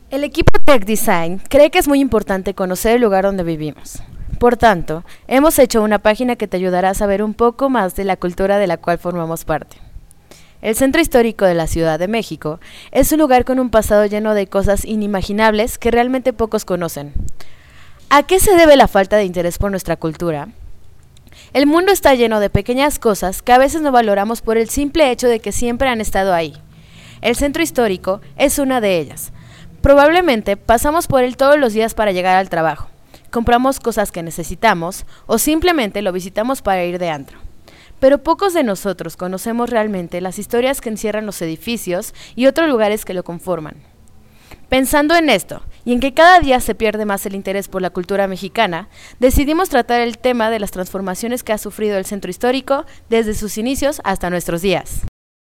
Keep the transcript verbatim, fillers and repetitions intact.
El equipo Tech Design cree que es muy importante conocer el lugar donde vivimos. Por tanto, hemos hecho una página que te ayudará a saber un poco más de la cultura de la cual formamos parte. El Centro Histórico de la Ciudad de México es un lugar con un pasado lleno de cosas inimaginables que realmente pocos conocen. ¿A qué se debe la falta de interés por nuestra cultura? El mundo está lleno de pequeñas cosas que a veces no valoramos por el simple hecho de que siempre han estado ahí. El Centro Histórico es una de ellas. Probablemente pasamos por él todos los días para llegar al trabajo, compramos cosas que necesitamos o simplemente lo visitamos para ir de antro. Pero pocos de nosotros conocemos realmente las historias que encierran los edificios y otros lugares que lo conforman. Pensando en esto, y en que cada día se pierde más el interés por la cultura mexicana, decidimos tratar el tema de las transformaciones que ha sufrido el Centro Histórico desde sus inicios hasta nuestros días.